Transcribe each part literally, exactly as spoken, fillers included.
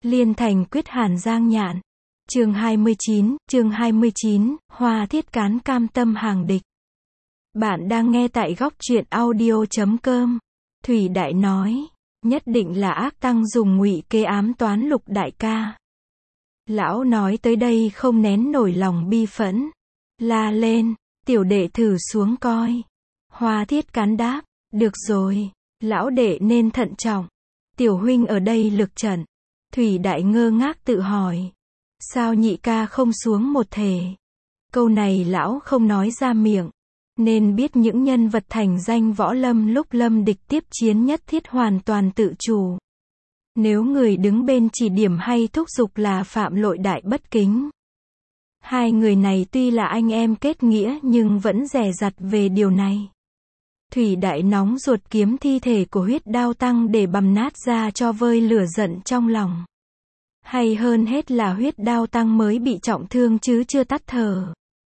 Liên thành quyết Hàn Giang Nhạn. Chương hai mươi chín, chương hai mươi chín, Hoa Thiết Cán cam tâm hàng địch. Bạn đang nghe tại góc truyện audio chấm com. Thủy Đại nói, nhất định là ác tăng dùng ngụy kế ám toán Lục đại ca. Lão nói tới đây không nén nổi lòng bi phẫn, la lên, tiểu đệ thử xuống coi. Hoa Thiết Cán đáp, được rồi, lão đệ nên thận trọng. Tiểu huynh ở đây lực trận. Thủy Đại ngơ ngác tự hỏi, sao nhị ca không xuống một thể? Câu này lão không nói ra miệng, nên biết những nhân vật thành danh võ lâm lúc lâm địch tiếp chiến nhất thiết hoàn toàn tự chủ. Nếu người đứng bên chỉ điểm hay thúc giục là phạm lỗi đại bất kính. Hai người này tuy là anh em kết nghĩa nhưng vẫn dè dặt về điều này. Thủy Đại nóng ruột kiếm thi thể của Huyết Đao Tăng để bằm nát ra cho vơi lửa giận trong lòng. Hay hơn hết là Huyết Đao Tăng mới bị trọng thương chứ chưa tắt thở.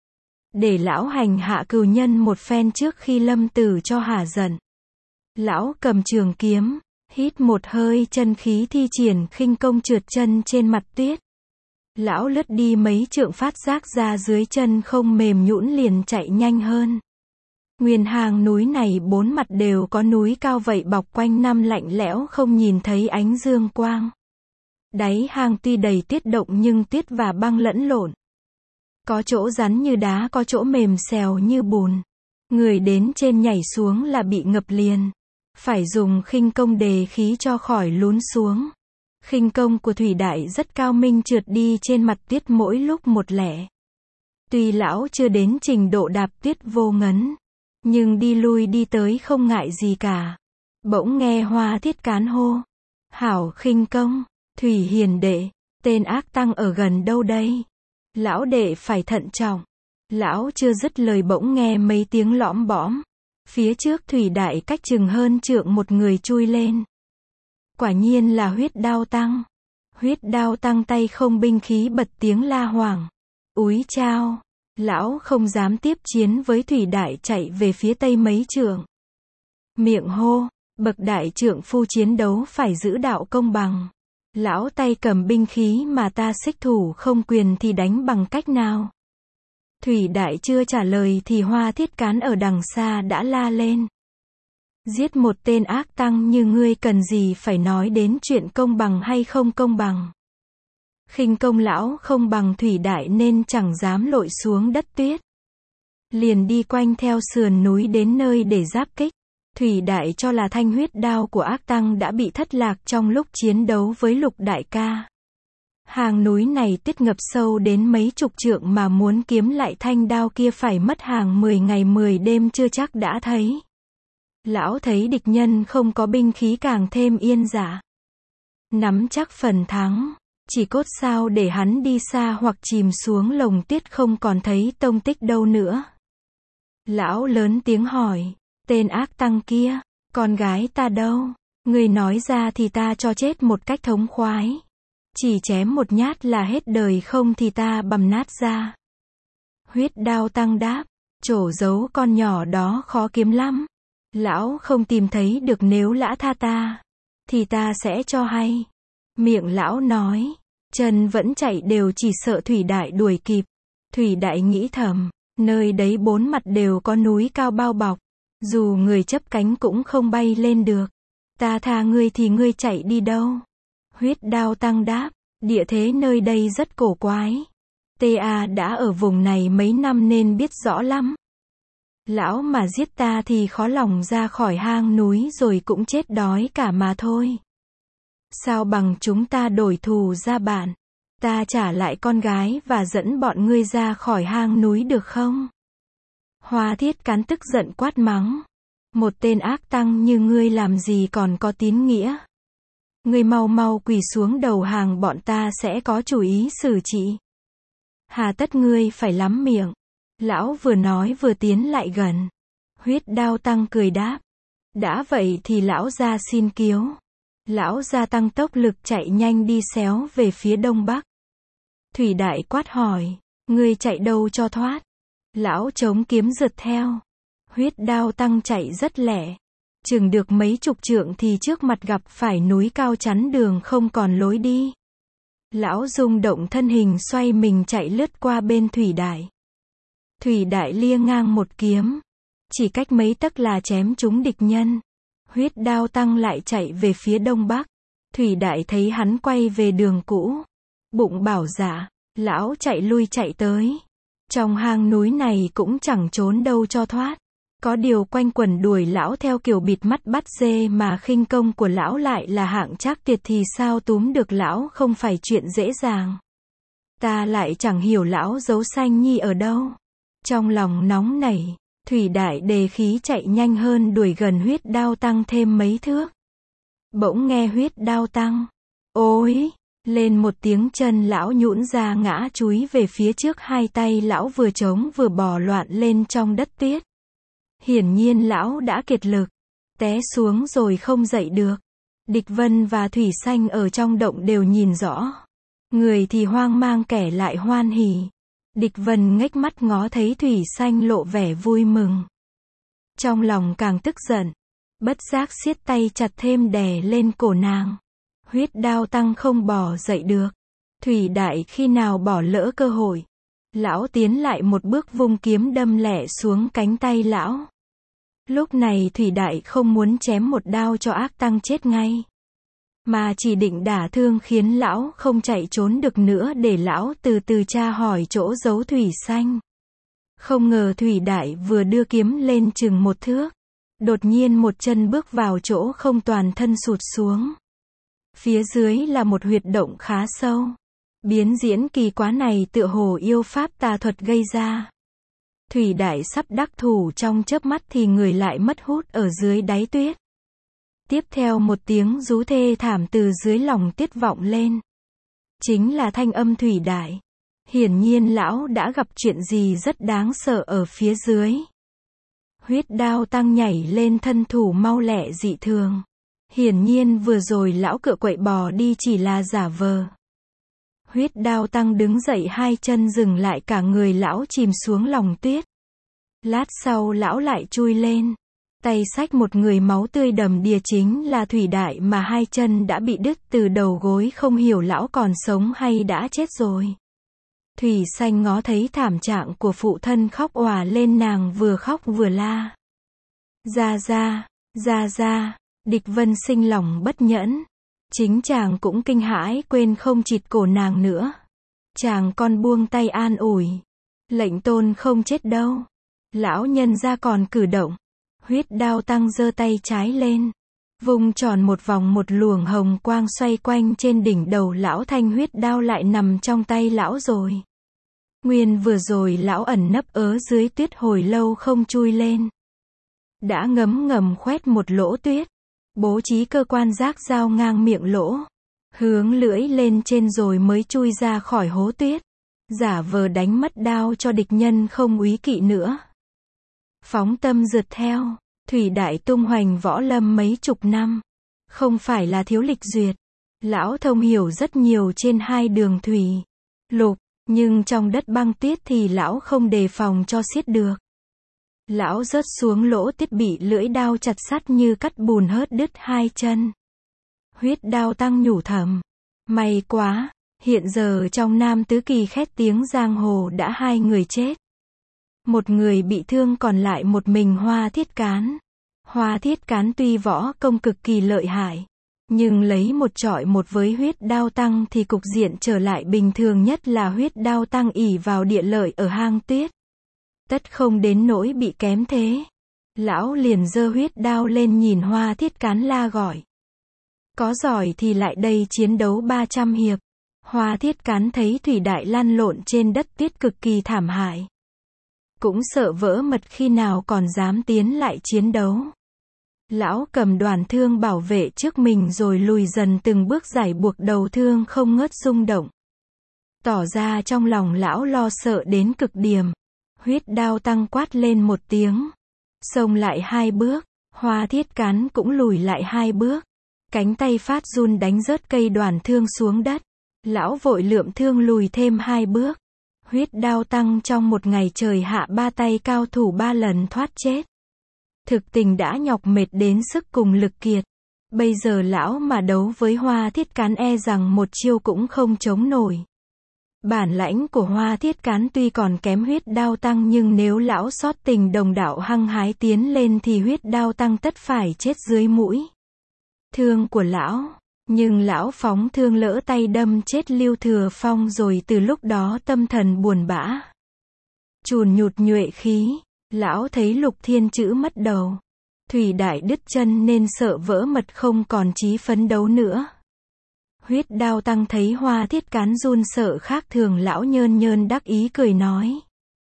Để lão hành hạ cừu nhân một phen trước khi lâm tử cho hả giận. Lão cầm trường kiếm, hít một hơi chân khí thi triển khinh công trượt chân trên mặt tuyết. Lão lướt đi mấy trượng phát giác ra dưới chân không mềm nhũn liền chạy nhanh hơn. Nguyên hàng núi này bốn mặt đều có núi cao vậy bọc quanh năm lạnh lẽo không nhìn thấy ánh dương quang. Đáy hang tuy đầy tuyết động nhưng tuyết và băng lẫn lộn. Có chỗ rắn như đá, có chỗ mềm xèo như bùn. Người đến trên nhảy xuống là bị ngập liền. Phải dùng khinh công đề khí cho khỏi lún xuống. Khinh công của Thủy Đại rất cao minh, trượt đi trên mặt tuyết mỗi lúc một lẻ. Tuy lão chưa đến trình độ đạp tuyết vô ngấn, nhưng đi lui đi tới không ngại gì cả. Bỗng nghe Hoa Thiết Cán hô, hảo khinh công, Thủy hiền đệ, tên ác tăng ở gần đâu đây? Lão đệ phải thận trọng. Lão chưa dứt lời bỗng nghe mấy tiếng lõm bõm. Phía trước Thủy Đại cách chừng hơn trượng một người chui lên. Quả nhiên là Huyết Đao Tăng. Huyết Đao Tăng tay không binh khí bật tiếng la hoảng. Úi chao! Lão không dám tiếp chiến với Thủy Đại, chạy về phía tây mấy trượng. Miệng hô, bậc đại trượng phu chiến đấu phải giữ đạo công bằng. Lão tay cầm binh khí mà ta xích thủ không quyền thì đánh bằng cách nào? Thủy Đại chưa trả lời thì Hoa Thiết Cán ở đằng xa đã la lên. Giết một tên ác tăng như ngươi cần gì phải nói đến chuyện công bằng hay không công bằng. Khinh công lão không bằng Thủy Đại nên chẳng dám lội xuống đất tuyết. Liền đi quanh theo sườn núi đến nơi để giáp kích. Thủy Đại cho là thanh huyết đao của ác tăng đã bị thất lạc trong lúc chiến đấu với Lục đại ca. Hàng núi này tuyết ngập sâu đến mấy chục trượng mà muốn kiếm lại thanh đao kia phải mất hàng mười ngày mười đêm chưa chắc đã thấy. Lão thấy địch nhân không có binh khí càng thêm yên dạ. Nắm chắc phần thắng, chỉ cốt sao để hắn đi xa hoặc chìm xuống lồng tuyết không còn thấy tông tích đâu nữa. Lão lớn tiếng hỏi, tên ác tăng kia, con gái ta đâu? Người nói ra thì ta cho chết một cách thống khoái. Chỉ chém một nhát là hết đời, không thì ta bằm nát ra. Huyết Đao Tăng đáp, trổ giấu con nhỏ đó khó kiếm lắm. Lão không tìm thấy được, nếu lã tha ta, thì ta sẽ cho hay. Miệng lão nói, chân vẫn chạy đều chỉ sợ Thủy Đại đuổi kịp. Thủy Đại nghĩ thầm, nơi đấy bốn mặt đều có núi cao bao bọc. Dù người chấp cánh cũng không bay lên được. Ta tha ngươi thì ngươi chạy đi đâu? Huyết Đao Tăng đáp, địa thế nơi đây rất cổ quái. Ta đã ở vùng này mấy năm nên biết rõ lắm. Lão mà giết ta thì khó lòng ra khỏi hang núi rồi cũng chết đói cả mà thôi. Sao bằng chúng ta đổi thù ra bạn? Ta trả lại con gái và dẫn bọn ngươi ra khỏi hang núi được không? Hoa Thiết Cán tức giận quát mắng. Một tên ác tăng như ngươi làm gì còn có tín nghĩa? Ngươi mau mau quỳ xuống đầu hàng, bọn ta sẽ có chủ ý xử trị. Hà tất ngươi phải lắm miệng? Lão vừa nói vừa tiến lại gần. Huyết Đao Tăng cười đáp, đã vậy thì lão gia xin kiếu. Lão gia tăng tốc lực chạy nhanh đi xéo về phía đông bắc. Thủy Đại quát hỏi, ngươi chạy đâu cho thoát? Lão chống kiếm rượt theo. Huyết Đao Tăng chạy rất lẹ. Chừng được mấy chục trượng thì trước mặt gặp phải núi cao chắn đường không còn lối đi. Lão rung động thân hình xoay mình chạy lướt qua bên Thủy Đại. Thủy Đại lia ngang một kiếm. Chỉ cách mấy tấc là chém trúng địch nhân. Huyết đao tăng lại chạy về phía đông bắc. Thủy Đại thấy hắn quay về đường cũ. Bụng bảo dạ, lão chạy lui chạy tới. Trong hang núi này cũng chẳng trốn đâu cho thoát. Có điều quanh quẩn đuổi lão theo kiểu bịt mắt bắt dê mà khinh công của lão lại là hạng trác tuyệt thì sao túm được lão không phải chuyện dễ dàng. Ta lại chẳng hiểu lão giấu Xanh Nhi ở đâu. Trong lòng nóng nảy, Thủy Đại đề khí chạy nhanh hơn đuổi gần huyết đao tăng thêm mấy thước. Bỗng nghe huyết đao tăng. Ôi! Lên một tiếng chân lão nhũn ra ngã chúi về phía trước, hai tay lão vừa trống vừa bò loạn lên trong đất tuyết. Hiển nhiên lão đã kiệt lực, té xuống rồi không dậy được. Địch Vân và Thủy Xanh ở trong động đều nhìn rõ. Người thì hoang mang kẻ lại hoan hỉ. Địch Vân ngếch mắt ngó thấy Thủy Xanh lộ vẻ vui mừng. Trong lòng càng tức giận, bất giác siết tay chặt thêm đè lên cổ nàng. Huyết đao tăng không bò dậy được. Thủy Đại khi nào bỏ lỡ cơ hội. Lão tiến lại một bước vung kiếm đâm lẹ xuống cánh tay lão. Lúc này Thủy Đại không muốn chém một đao cho ác tăng chết ngay, mà chỉ định đả thương khiến lão không chạy trốn được nữa để lão từ từ tra hỏi chỗ giấu Thủy Xanh. Không ngờ Thủy Đại vừa đưa kiếm lên chừng một thước. Đột nhiên một chân bước vào chỗ không, toàn thân sụt xuống. Phía dưới là một huyệt động khá sâu. Biến diễn kỳ quá này tựa hồ yêu pháp tà thuật gây ra. Thủy Đại sắp đắc thủ trong chớp mắt thì người lại mất hút ở dưới đáy tuyết. Tiếp theo một tiếng rú thê thảm từ dưới lòng tuyết vọng lên. Chính là thanh âm Thủy Đại. Hiển nhiên lão đã gặp chuyện gì rất đáng sợ ở phía dưới. Huyết đao tăng nhảy lên, thân thủ mau lẹ dị thường. Hiển nhiên vừa rồi lão cựa quậy bò đi chỉ là giả vờ. Huyết đao tăng đứng dậy, hai chân dừng lại, cả người lão chìm xuống lòng tuyết. Lát sau lão lại chui lên. Tay xách một người máu tươi đầm đìa, chính là Thủy Đại mà hai chân đã bị đứt từ đầu gối, không hiểu lão còn sống hay đã chết rồi. Thủy Xanh ngó thấy thảm trạng của phụ thân khóc òa lên, nàng vừa khóc vừa la. Ra ra, ra ra, Địch Vân sinh lòng bất nhẫn. Chính chàng cũng kinh hãi quên không chịt cổ nàng nữa. Chàng còn buông tay an ủi. Lệnh tôn không chết đâu. Lão nhân ra còn cử động. Huyết đao tăng giơ tay trái lên. Vùng tròn một vòng, một luồng hồng quang xoay quanh trên đỉnh đầu lão, thanh huyết đao lại nằm trong tay lão rồi. Nguyên vừa rồi lão ẩn nấp ở dưới tuyết hồi lâu không chui lên. Đã ngấm ngầm khoét một lỗ tuyết. Bố trí cơ quan rác dao ngang miệng lỗ. Hướng lưỡi lên trên rồi mới chui ra khỏi hố tuyết. Giả vờ đánh mất đao cho địch nhân không úy kỵ nữa. Phóng tâm rượt theo. Thủy Đại tung hoành võ lâm mấy chục năm. Không phải là thiếu lịch duyệt. Lão thông hiểu rất nhiều trên hai đường thủy, lục. Nhưng trong đất băng tuyết thì lão không đề phòng cho xiết được. Lão rớt xuống lỗ tuyết bị lưỡi đao chặt sắt như cắt bùn, hớt đứt hai chân. Huyết đao tăng nhủ thầm. May quá, hiện giờ trong Nam Tứ Kỳ khét tiếng giang hồ đã hai người chết. Một người bị thương, còn lại một mình Hoa Thiết Cán. Hoa Thiết Cán tuy võ công cực kỳ lợi hại, nhưng lấy một trọi một với huyết đao tăng thì cục diện trở lại bình thường, nhất là huyết đao tăng ỷ vào địa lợi ở hang tuyết. Tất không đến nỗi bị kém thế. Lão liền giơ huyết đao lên nhìn Hoa Thiết Cán la gọi. Có giỏi thì lại đây chiến đấu ba trăm hiệp. Hoa Thiết Cán thấy Thủy Đại lăn lộn trên đất tuyết cực kỳ thảm hại. Cũng sợ vỡ mật, khi nào còn dám tiến lại chiến đấu. Lão cầm đoàn thương bảo vệ trước mình rồi lùi dần từng bước, giải buộc đầu thương không ngớt rung động. Tỏ ra trong lòng lão lo sợ đến cực điểm. Huyết đao tăng quát lên một tiếng. Xông lại hai bước. Hoa Thiết Cán cũng lùi lại hai bước. Cánh tay phát run đánh rớt cây đoàn thương xuống đất. Lão vội lượm thương lùi thêm hai bước. Huyết đao tăng trong một ngày trời hạ ba tay cao thủ ba lần thoát chết. Thực tình đã nhọc mệt đến sức cùng lực kiệt. Bây giờ lão mà đấu với Hoa Thiết Cán e rằng một chiêu cũng không chống nổi. Bản lãnh của Hoa Thiết Cán tuy còn kém Huyết Đao Tăng nhưng nếu lão sót tình đồng đạo hăng hái tiến lên thì Huyết Đao Tăng tất phải chết dưới mũi thương của lão. Nhưng lão phóng thương lỡ tay đâm chết Lưu Thừa Phong rồi từ lúc đó tâm thần buồn bã. Chùn nhụt nhuệ khí, lão thấy Lục Thiên Chữ mất đầu. Thủy Đại đứt chân nên sợ vỡ mật không còn chí phấn đấu nữa. Huyết Đao Tăng thấy Hoa Thiết Cán run sợ khác thường, lão nhơn nhơn đắc ý cười nói.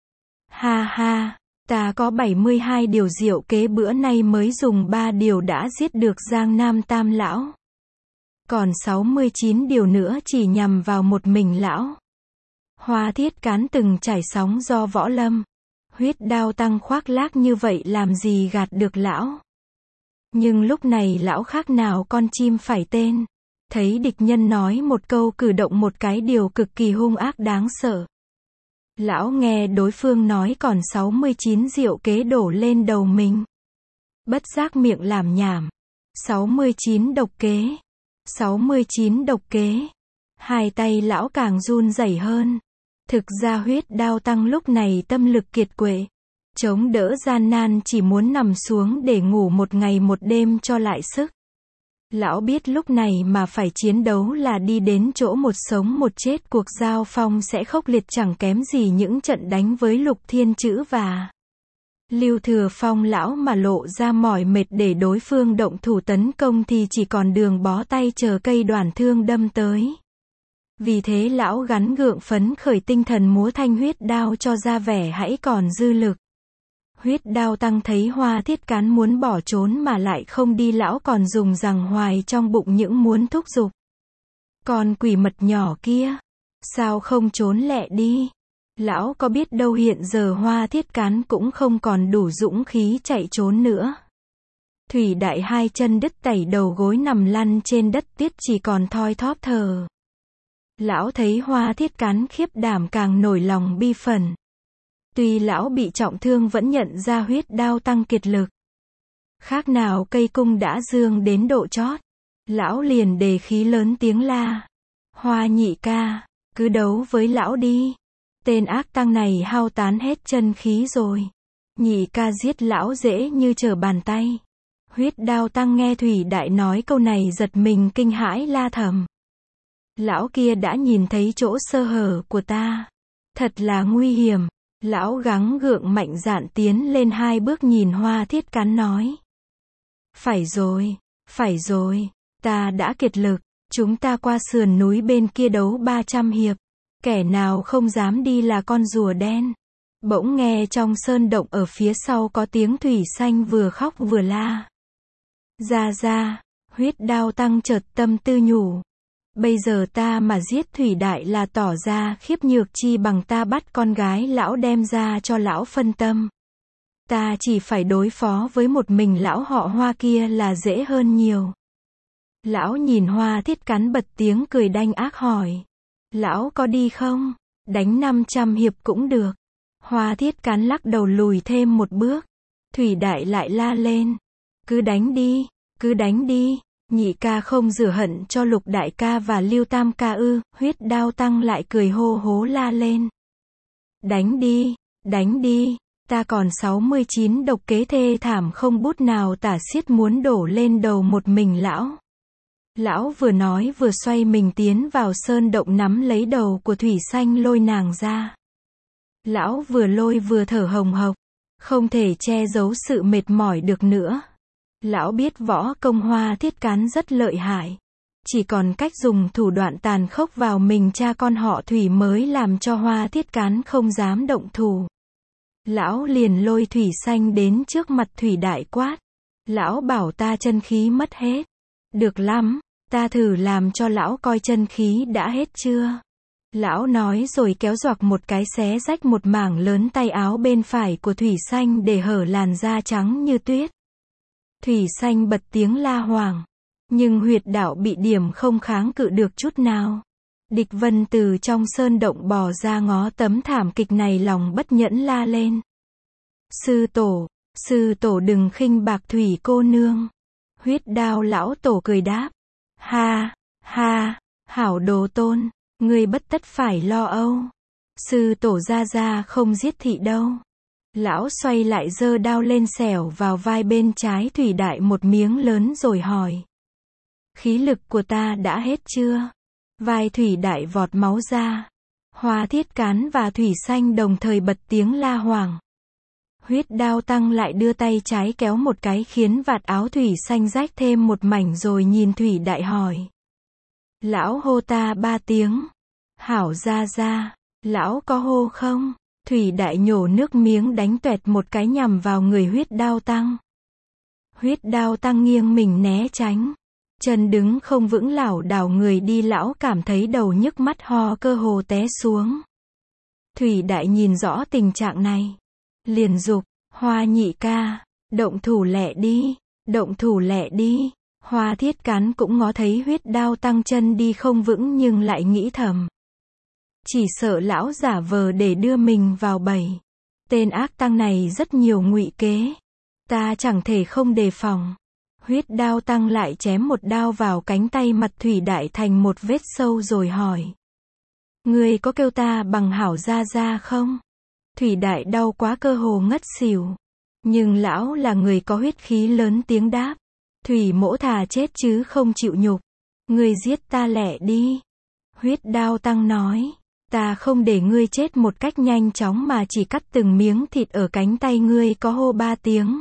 Ha ha, ta có bảy mươi hai điều diệu kế, bữa nay mới dùng ba điều đã giết được Giang Nam Tam lão. Còn sáu mươi chín điều nữa chỉ nhằm vào một mình lão. Hoa Thiết Cán từng trải sóng do võ lâm. Huyết Đao Tăng khoác lác như vậy làm gì gạt được lão. Nhưng lúc này lão khác nào con chim phải tên. Thấy địch nhân nói một câu cử động một cái điều cực kỳ hung ác đáng sợ. Lão nghe đối phương nói còn sáu mươi chín diệu kế đổ lên đầu mình. Bất giác miệng làm nhảm. sáu mươi chín độc kế. sáu mươi chín độc kế. Hai tay lão càng run rẩy hơn. Thực ra Huyết Đao Tăng lúc này tâm lực kiệt quệ. Chống đỡ gian nan chỉ muốn nằm xuống để ngủ một ngày một đêm cho lại sức. Lão biết lúc này mà phải chiến đấu là đi đến chỗ một sống một chết, cuộc giao phong sẽ khốc liệt chẳng kém gì những trận đánh với Lục Thiên Chữ và Lưu Thừa Phong. Lão mà lộ ra mỏi mệt để đối phương động thủ tấn công thì chỉ còn đường bó tay chờ cây đoàn thương đâm tới. Vì thế lão gắn gượng phấn khởi tinh thần múa thanh huyết đao cho ra vẻ hãy còn dư lực. Huyết Đao Tăng thấy Hoa Thiết Cán muốn bỏ trốn mà lại không đi, lão còn dùng rằng hoài trong bụng những muốn thúc giục. Con quỷ mật nhỏ kia, sao không trốn lẹ đi? Lão có biết đâu hiện giờ Hoa Thiết Cán cũng không còn đủ dũng khí chạy trốn nữa. Thủy Đại hai chân đứt tẩy đầu gối nằm lăn trên đất tiết chỉ còn thoi thóp thở. Lão thấy Hoa Thiết Cán khiếp đảm càng nổi lòng bi phẫn. Tuy lão bị trọng thương vẫn nhận ra Huyết Đao Tăng kiệt lực. Khác nào cây cung đã dương đến độ chót. Lão liền đề khí lớn tiếng la. Hoa nhị ca, cứ đấu với lão đi. Tên ác tăng này hao tán hết chân khí rồi. Nhị ca giết lão dễ như trở bàn tay. Huyết Đao Tăng nghe Thủy Đại nói câu này giật mình kinh hãi la thầm. Lão kia đã nhìn thấy chỗ sơ hở của ta. Thật là nguy hiểm. Lão gắng gượng mạnh dạn tiến lên hai bước nhìn Hoa Thiết Cán nói. Phải rồi, phải rồi, ta đã kiệt lực, chúng ta qua sườn núi bên kia đấu ba trăm hiệp. Kẻ nào không dám đi là con rùa đen. Bỗng nghe trong sơn động ở phía sau có tiếng Thủy Xanh vừa khóc vừa la. Ra ra, Huyết Đao Tăng chợt tâm tư nhủ. Bây giờ ta mà giết Thủy Đại là tỏ ra khiếp nhược, chi bằng ta bắt con gái lão đem ra cho lão phân tâm. Ta chỉ phải đối phó với một mình lão họ Hoa kia là dễ hơn nhiều. Lão nhìn Hoa Thiết Cán bật tiếng cười đanh ác hỏi. Lão có đi không? Đánh năm trăm hiệp cũng được. Hoa Thiết Cán lắc đầu lùi thêm một bước. Thủy Đại lại la lên. Cứ đánh đi, cứ đánh đi. Nhị ca không rửa hận cho Lục Đại ca và Lưu Tam ca ư? Huyết Đao Tăng lại cười hô hố la lên. Đánh đi, đánh đi, ta còn sáu mươi chín độc kế thê thảm không bút nào tả xiết muốn đổ lên đầu một mình lão. Lão vừa nói vừa xoay mình tiến vào sơn động nắm lấy đầu của Thủy Xanh lôi nàng ra. Lão vừa lôi vừa thở hồng hộc, không thể che giấu sự mệt mỏi được nữa. Lão biết võ công Hoa Thiết Cán rất lợi hại. Chỉ còn cách dùng thủ đoạn tàn khốc vào mình cha con họ Thủy mới làm cho Hoa Thiết Cán không dám động thủ. Lão liền lôi Thủy Xanh đến trước mặt Thủy Đại quát. Lão bảo ta chân khí mất hết. Được lắm, ta thử làm cho lão coi chân khí đã hết chưa. Lão nói rồi kéo giọt một cái xé rách một mảng lớn tay áo bên phải của Thủy Xanh để hở làn da trắng như tuyết. Thủy Xanh bật tiếng la hoảng. Nhưng huyệt đạo bị điểm không kháng cự được chút nào. Địch Vân từ trong sơn động bò ra ngó tấm thảm kịch này lòng bất nhẫn la lên. Sư tổ, sư tổ đừng khinh bạc Thủy cô nương. Huyết Đao lão tổ cười đáp. Ha, ha, hảo đồ tôn, ngươi bất tất phải lo âu. Sư tổ gia gia không giết thị đâu. Lão xoay lại giơ đao lên xẻo vào vai bên trái Thủy Đại một miếng lớn rồi hỏi. Khí lực của ta đã hết chưa? Vai Thủy Đại vọt máu ra. Hoa Thiết Cán và Thủy Xanh đồng thời bật tiếng la hoảng. Huyết Đao tăng lại đưa tay trái kéo một cái khiến vạt áo Thủy Xanh rách thêm một mảnh rồi nhìn Thủy Đại hỏi. Lão hô ta ba tiếng. Hảo gia gia, lão có hô không? Thủy Đại nhổ nước miếng đánh toẹt một cái nhằm vào người Huyết Đao tăng. Huyết Đao tăng nghiêng mình né tránh. Chân đứng không vững lảo đảo người đi, lão cảm thấy đầu nhức mắt ho cơ hồ té xuống. Thủy Đại nhìn rõ tình trạng này. Liền dục, Hoa nhị ca, động thủ lẹ đi, động thủ lẹ đi. Hoa Thiết Cán cũng ngó thấy Huyết Đao tăng chân đi không vững nhưng lại nghĩ thầm. Chỉ sợ lão giả vờ để đưa mình vào bẫy. Tên ác tăng này rất nhiều ngụy kế. Ta chẳng thể không đề phòng. Huyết Đao tăng lại chém một đao vào cánh tay mặt Thủy Đại thành một vết sâu rồi hỏi. Ngươi có kêu ta bằng hảo gia gia không? Thủy Đại đau quá cơ hồ ngất xỉu. Nhưng lão là người có huyết khí lớn tiếng đáp. Thủy mỗ thà chết chứ không chịu nhục. Ngươi giết ta lẹ đi. Huyết Đao tăng nói. Ta không để ngươi chết một cách nhanh chóng mà chỉ cắt từng miếng thịt ở cánh tay ngươi có hô ba tiếng.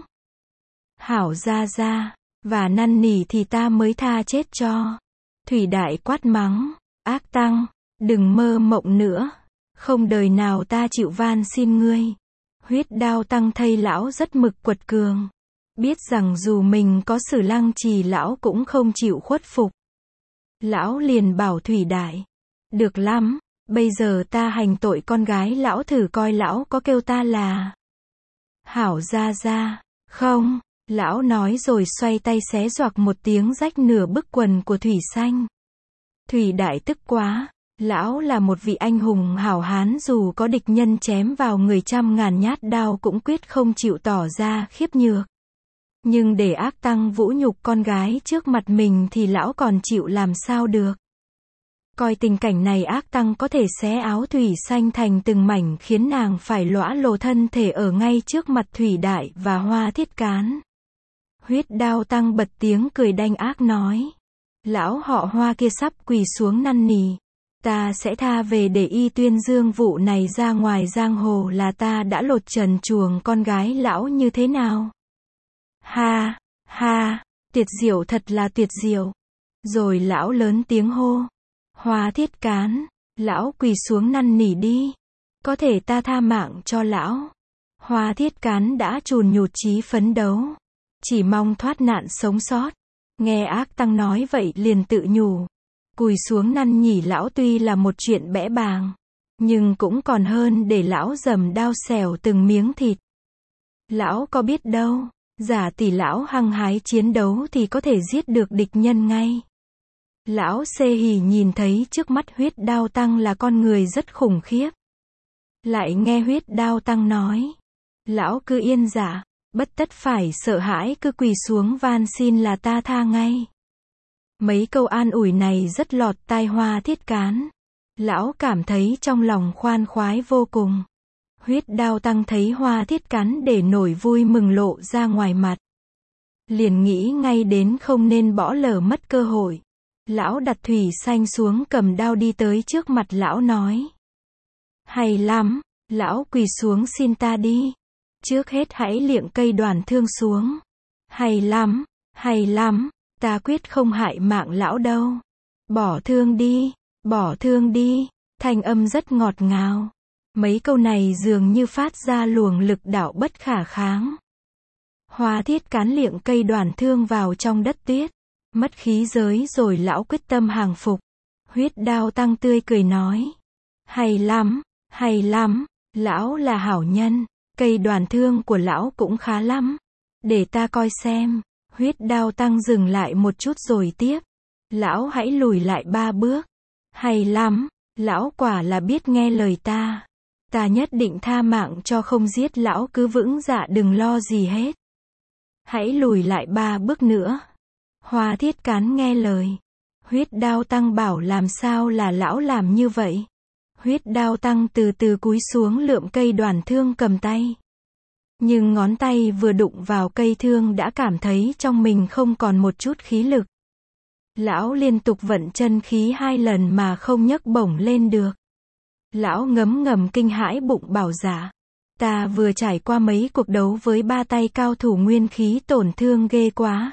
Hảo gia gia, và năn nỉ thì ta mới tha chết cho. Thủy Đại quát mắng. Ác tăng, đừng mơ mộng nữa. Không đời nào ta chịu van xin ngươi. Huyết Đao tăng thay lão rất mực quật cường. Biết rằng dù mình có Sử Lăng Trì lão cũng không chịu khuất phục. Lão liền bảo Thủy Đại. Được lắm, bây giờ ta hành tội con gái lão thử coi lão có kêu ta là hảo gia gia, không? Lão nói rồi xoay tay xé doạc một tiếng rách nửa bức quần của Thủy Xanh. Thủy Đại tức quá. Lão là một vị anh hùng hảo hán, dù có địch nhân chém vào người trăm ngàn nhát đao cũng quyết không chịu tỏ ra khiếp nhược. Nhưng để ác tăng vũ nhục con gái trước mặt mình thì lão còn chịu làm sao được. Coi tình cảnh này, ác tăng có thể xé áo Thủy Xanh thành từng mảnh khiến nàng phải lõa lồ thân thể ở ngay trước mặt Thủy Đại và Hoa Thiết Cán. Huyết Đao tăng bật tiếng cười đanh ác nói. Lão họ Hoa kia sắp quỳ xuống năn nỉ. Ta sẽ tha về để y tuyên dương vụ này ra ngoài giang hồ là ta đã lột trần chuồng con gái lão như thế nào. Ha, ha, tuyệt diệu, thật là tuyệt diệu. Rồi lão lớn tiếng hô. Hoa Thiết Cán, lão quỳ xuống năn nỉ đi. Có thể ta tha mạng cho lão. Hoa Thiết Cán đã chùn nhụt chí phấn đấu. Chỉ mong thoát nạn sống sót. Nghe ác tăng nói vậy liền tự nhủ. Cùi xuống năn nỉ lão tuy là một chuyện bẽ bàng. Nhưng cũng còn hơn để lão dầm đao xẻo từng miếng thịt. Lão có biết đâu. Giả tỷ lão hăng hái chiến đấu thì có thể giết được địch nhân ngay. Lão xê hỉ nhìn thấy trước mắt Huyết Đao tăng là con người rất khủng khiếp. Lại nghe Huyết Đao tăng nói. Lão cứ yên dạ, bất tất phải sợ hãi, cứ quỳ xuống van xin là ta tha ngay. Mấy câu an ủi này rất lọt tai Hoa Thiết Cán. Lão cảm thấy trong lòng khoan khoái vô cùng. Huyết Đao tăng thấy Hoa Thiết Cán để nổi vui mừng lộ ra ngoài mặt. Liền nghĩ ngay đến không nên bỏ lỡ mất cơ hội. Lão đặt Thủy Xanh xuống cầm đao đi tới trước mặt lão nói. Hay lắm, lão quỳ xuống xin ta đi. Trước hết hãy liệng cây đoàn thương xuống. Hay lắm, hay lắm, ta quyết không hại mạng lão đâu. Bỏ thương đi, bỏ thương đi, thanh âm rất ngọt ngào. Mấy câu này dường như phát ra luồng lực đạo bất khả kháng. Hoa Thiết Cán liệng cây đoàn thương vào trong đất tuyết. Mất khí giới rồi lão quyết tâm hàng phục. Huyết Đao tăng tươi cười nói. Hay lắm, hay lắm, lão là hảo nhân. Cây đoàn thương của lão cũng khá lắm. Để ta coi xem. Huyết Đao tăng dừng lại một chút rồi tiếp. Lão hãy lùi lại ba bước. Hay lắm, lão quả là biết nghe lời ta. Ta nhất định tha mạng cho không giết lão, cứ vững dạ đừng lo gì hết. Hãy lùi lại ba bước nữa. Hoa Thiết Cán nghe lời. Huyết Đao Tăng bảo làm sao là lão làm như vậy. Huyết Đao Tăng từ từ cúi xuống lượm cây đoản thương cầm tay. Nhưng ngón tay vừa đụng vào cây thương đã cảm thấy trong mình không còn một chút khí lực. Lão liên tục vận chân khí hai lần mà không nhấc bổng lên được. Lão ngấm ngầm kinh hãi bụng bảo dạ. Ta vừa trải qua mấy cuộc đấu với ba tay cao thủ nguyên khí tổn thương ghê quá.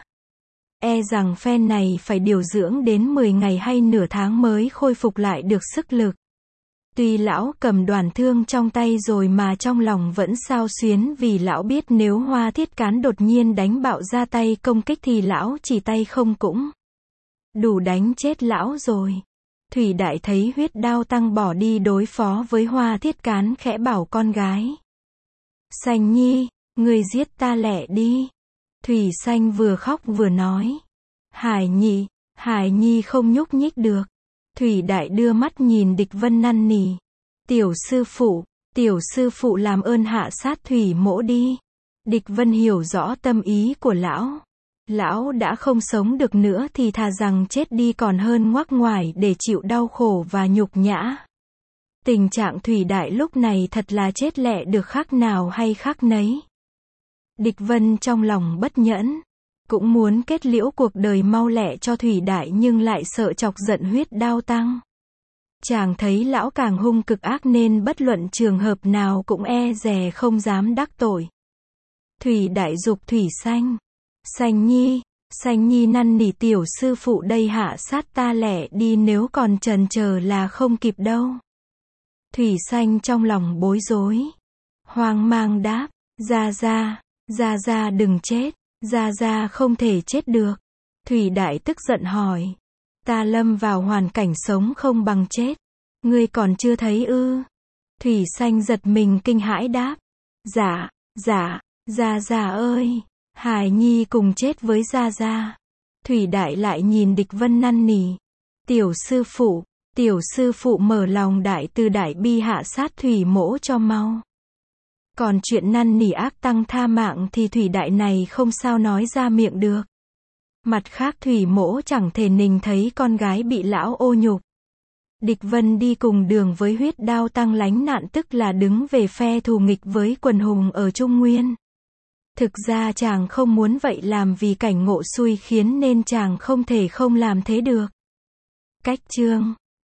E rằng phen này phải điều dưỡng đến mười ngày hay nửa tháng mới khôi phục lại được sức lực. Tuy lão cầm đoản thương trong tay rồi mà trong lòng vẫn xao xuyến vì lão biết nếu Hoa Thiết Cán đột nhiên đánh bạo ra tay công kích thì lão chỉ tay không cũng đủ đánh chết lão rồi. Thủy Đại thấy Huyết Đao Tăng bỏ đi đối phó với Hoa Thiết Cán khẽ bảo con gái. Sành Nhi, người giết ta lẹ đi. Thủy Sanh vừa khóc vừa nói. Hải Nhi, Hải Nhi không nhúc nhích được. Thủy Đại đưa mắt nhìn Địch Vân năn nỉ. Tiểu sư phụ, tiểu sư phụ làm ơn hạ sát Thủy Mỗ đi. Địch Vân hiểu rõ tâm ý của lão. Lão đã không sống được nữa thì thà rằng chết đi còn hơn ngoác ngoài để chịu đau khổ và nhục nhã. Tình trạng Thủy Đại lúc này thật là chết lẹ được khác nào hay khác nấy. Địch Vân trong lòng bất nhẫn. Cũng muốn kết liễu cuộc đời mau lẹ cho Thủy Đại nhưng lại sợ chọc giận Huyết Đao Tăng. Chàng thấy lão càng hung cực ác nên bất luận trường hợp nào cũng e dè không dám đắc tội. Thủy Đại dục Thủy Sanh. Sành Nhi, Sành Nhi năn nỉ tiểu sư phụ đây hạ sát ta lẹ đi nếu còn chần chờ là không kịp đâu. Thủy Sanh trong lòng bối rối. Hoang mang đáp, Gia Gia, Gia Gia đừng chết, Gia Gia không thể chết được. Thủy Đại tức giận hỏi, ta lâm vào hoàn cảnh sống không bằng chết, ngươi còn chưa thấy ư? Thủy Sanh giật mình kinh hãi đáp, dạ, dạ, Gia Gia ơi, Hải Nhi cùng chết với Gia Gia. Thủy Đại lại nhìn Địch Vân năn nỉ, tiểu sư phụ, tiểu sư phụ mở lòng đại từ đại bi hạ sát Thủy Mỗ cho mau. Còn chuyện năn nỉ ác tăng tha mạng thì Thủy Đại này không sao nói ra miệng được. Mặt khác Thủy Mỗ chẳng thể nhìn thấy con gái bị lão ô nhục. Địch Vân đi cùng đường với Huyết Đao Tăng lánh nạn tức là đứng về phe thù nghịch với quần hùng ở Trung Nguyên. Thực ra chàng không muốn vậy làm vì cảnh ngộ xui khiến nên chàng không thể không làm thế được. Cách chương